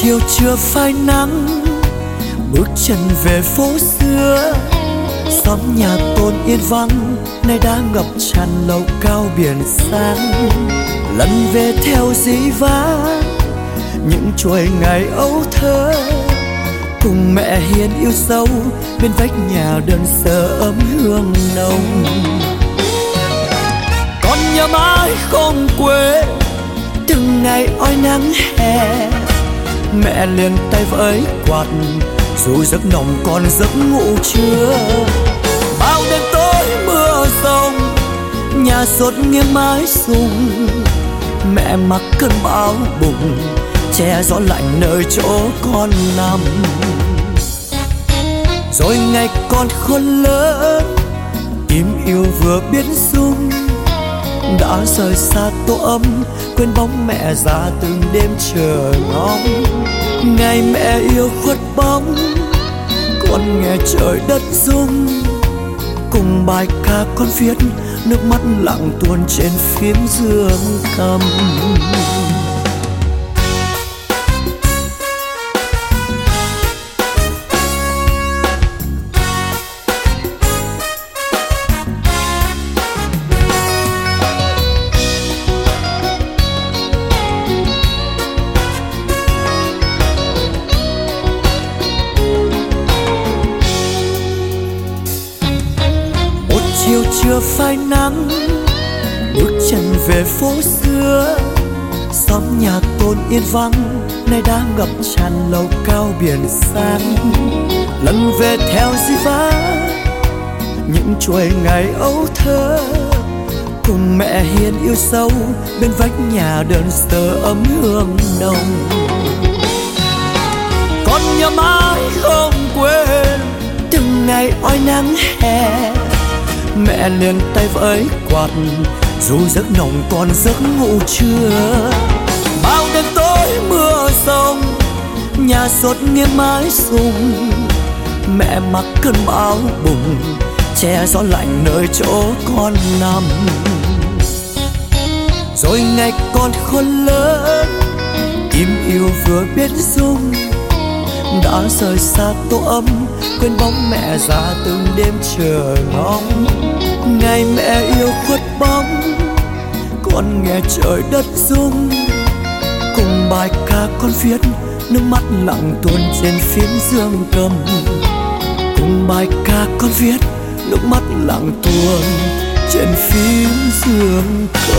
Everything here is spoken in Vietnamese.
chiều chưa phai nắng, bước chân về phố xưa. Xóm nhà tôn yên vắng, nay đã ngập tràn lầu cao biển sáng. Lần về theo dĩ vãng những chuỗi ngày ấu thơ, cùng mẹ hiền yêu dấu bên vách nhà đơn sơ ấm hương nồng. Con nhớ mãi không quên từng ngày oi nắng hè, mẹ liền tay với quạt dù giấc nồng còn giấc ngủ chưa. Bao đêm tối mưa rông, nhà sốt nghiêng mái sùng, mẹ mặc cơn bão bùng che gió lạnh nơi chỗ con nằm. Rồi ngày con khôn lớn, tim yêu vừa biết rung, đã rời xa tổ ấm quên bóng mẹ già từng đêm chờ ngóng. Ngày mẹ yêu khuất bóng, con nghe trời đất rung, cùng bài ca con viết nước mắt lặng tuôn trên phím dương cầm. Chiều chưa phai nắng, bước chân về phố xưa. Xóm nhà tôn yên vắng, nay đã ngập tràn lầu cao biển sáng. Lần về theo dĩ vãng những chuỗi ngày ấu thơ, cùng mẹ hiền yêu dấu bên vách nhà đơn sơ ấm hương nồng. Con nhớ mãi không quên từng ngày oi nắng hè, mẹ liền tay với quạt dù giấc nồng còn giấc ngủ chưa. Bao đêm tối mưa rông, nhà sốt nghiêng mái sùng, mẹ mặc cơn bão bùng che gió lạnh nơi chỗ con nằm. Rồi ngày con khôn lớn, tim yêu vừa biết rung, đã rời xa tổ ấm quên bóng mẹ già từng đêm chờ ngóng. Ngày mẹ yêu khuất bóng, con nghe trời đất rung, cùng bài ca con viết nước mắt lặng tuôn trên phím dương cầm. Cùng bài ca con viết nước mắt lặng tuôn trên phím dương cầm.